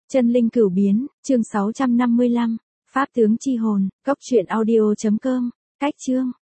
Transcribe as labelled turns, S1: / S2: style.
S1: Chân linh cửu biến, chương 655, Pháp tướng chi hồn, cốc truyện audio.com, cách chương.